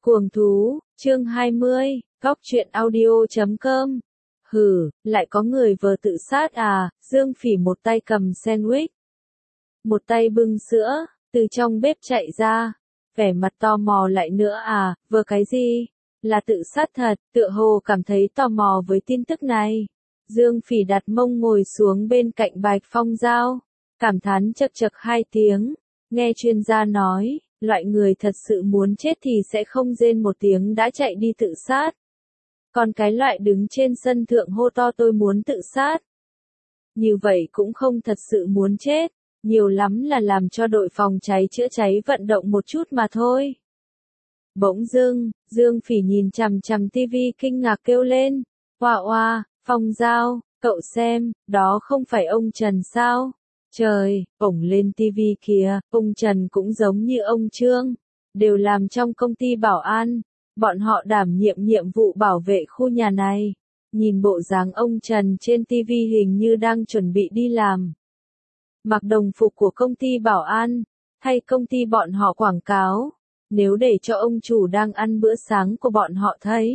Cuồng thú, chương 20, góc truyện audio.com. Hừ, lại có người vừa tự sát à? Dương Phỉ một tay cầm sandwich, một tay bưng sữa, từ trong bếp chạy ra, vẻ mặt tò mò lại nữa à, vừa cái gì? Là tự sát thật, tựa hồ cảm thấy tò mò với tin tức này. Dương Phỉ đặt mông ngồi xuống bên cạnh Bạch Phong Dao, cảm thán chậc chậc hai tiếng, nghe chuyên gia nói, loại người thật sự muốn chết thì sẽ không rên một tiếng đã chạy đi tự sát. Còn cái loại đứng trên sân thượng hô to tôi muốn tự sát, như vậy cũng không thật sự muốn chết, nhiều lắm là làm cho đội phòng cháy chữa cháy vận động một chút mà thôi. Bỗng dưng, Dương Phỉ nhìn chằm chằm tivi kinh ngạc kêu lên, oa oa, Phong Dao, cậu xem, đó không phải ông Trần sao? Trời, ổng lên tivi kìa, ông Trần cũng giống như ông Trương, đều làm trong công ty bảo an, bọn họ đảm nhiệm vụ bảo vệ khu nhà này. Nhìn bộ dáng ông Trần trên tivi hình như đang chuẩn bị đi làm. Mặc đồng phục của công ty bảo an, thay công ty bọn họ quảng cáo, nếu để cho ông chủ đang ăn bữa sáng của bọn họ thấy,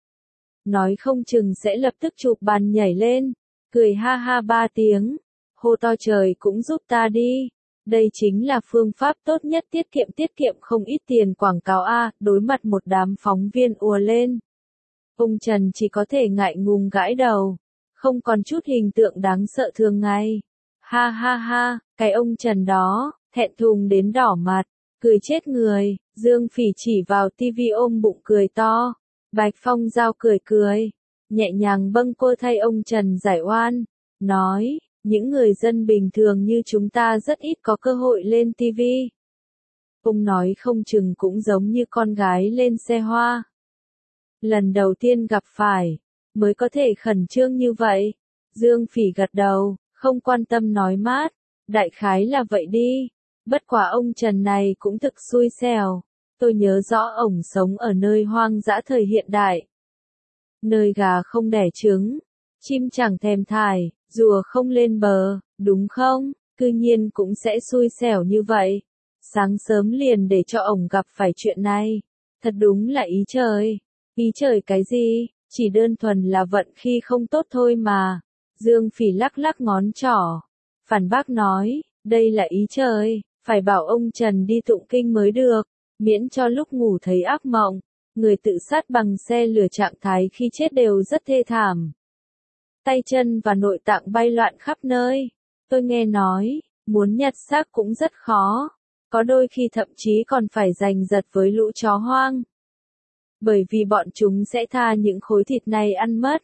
nói không chừng sẽ lập tức chụp bàn nhảy lên, cười ha ha ba tiếng, hô to trời cũng giúp ta đi. Đây chính là phương pháp tốt nhất tiết kiệm không ít tiền quảng cáo a. Đối mặt một đám phóng viên ùa lên, ông Trần chỉ có thể ngại ngùng gãi đầu, không còn chút hình tượng đáng sợ thường ngày. Ha ha ha, cái ông Trần đó, thẹn thùng đến đỏ mặt, cười chết người. Dương Phỉ chỉ vào tivi ôm bụng cười to. Bạch Phong Dao cười, nhẹ nhàng bâng quơ thay ông Trần giải oan, nói, những người dân bình thường như chúng ta rất ít có cơ hội lên tivi. Ông nói không chừng cũng giống như con gái lên xe hoa. Lần đầu tiên gặp phải, mới có thể khẩn trương như vậy. Dương Phỉ gật đầu, không quan tâm nói mát, đại khái là vậy đi. Bất quá ông Trần này cũng thực xui xẻo. Tôi nhớ rõ ổng sống ở nơi hoang dã thời hiện đại. Nơi gà không đẻ trứng, chim chẳng thèm thải, rùa không lên bờ, đúng không? Cư nhiên cũng sẽ xui xẻo như vậy. Sáng sớm liền để cho ổng gặp phải chuyện này. Thật đúng là ý trời. Ý trời cái gì? Chỉ đơn thuần là vận khi không tốt thôi mà. Dương Phỉ lắc lắc ngón trỏ, phản bác nói, đây là ý trời, phải bảo ông Trần đi tụng kinh mới được, miễn cho lúc ngủ thấy ác mộng. Người tự sát bằng xe lửa trạng thái khi chết đều rất thê thảm. Tay chân và nội tạng bay loạn khắp nơi. Tôi nghe nói, muốn nhặt xác cũng rất khó. Có đôi khi thậm chí còn phải giành giật với lũ chó hoang. Bởi vì bọn chúng sẽ tha những khối thịt này ăn mất.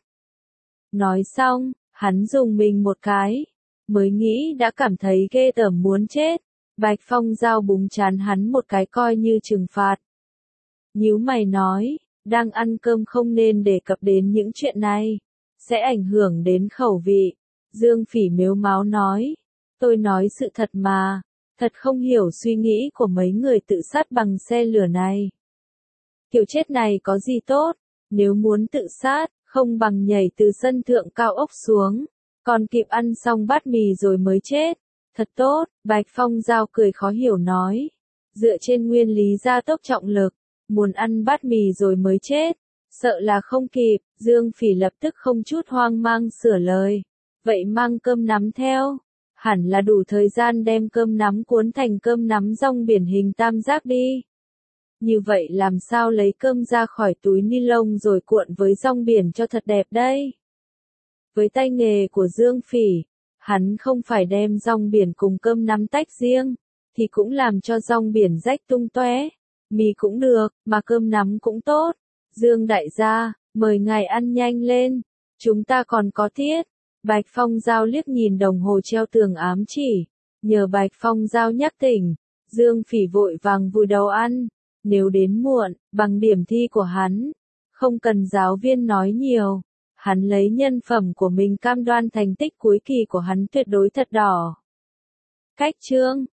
Nói xong, hắn dùng mình một cái. Mới nghĩ đã cảm thấy ghê tởm muốn chết. Bạch Phong Dao búng trán hắn một cái coi như trừng phạt. Nhíu mày nói, đang ăn cơm không nên đề cập đến những chuyện này, sẽ ảnh hưởng đến khẩu vị. Dương Phỉ mếu máo nói, tôi nói sự thật mà, thật không hiểu suy nghĩ của mấy người tự sát bằng xe lửa này. Kiểu chết này có gì tốt, nếu muốn tự sát, không bằng nhảy từ sân thượng cao ốc xuống, còn kịp ăn xong bát mì rồi mới chết. Thật tốt, Bạch Phong Dao cười khó hiểu nói, dựa trên nguyên lý gia tốc trọng lực, muốn ăn bát mì rồi mới chết, sợ là không kịp. Dương Phỉ lập tức không chút hoang mang sửa lời, vậy mang cơm nắm theo, hẳn là đủ thời gian đem cơm nắm cuốn thành cơm nắm rong biển hình tam giác đi. Như vậy làm sao lấy cơm ra khỏi túi ni lông rồi cuộn với rong biển cho thật đẹp đây? Với tay nghề của Dương Phỉ, hắn không phải đem rong biển cùng cơm nắm tách riêng, thì cũng làm cho rong biển rách tung tóe. Mì cũng được, mà cơm nắm cũng tốt. Dương đại gia, mời ngài ăn nhanh lên, chúng ta còn có tiết. Bạch Phong Dao liếc nhìn đồng hồ treo tường ám chỉ, nhờ Bạch Phong Dao nhắc tỉnh, Dương Phỉ vội vàng vùi đầu ăn. Nếu đến muộn, bằng điểm thi của hắn, không cần giáo viên nói nhiều, hắn lấy nhân phẩm của mình cam đoan thành tích cuối kỳ của hắn tuyệt đối thật đỏ. Cách chương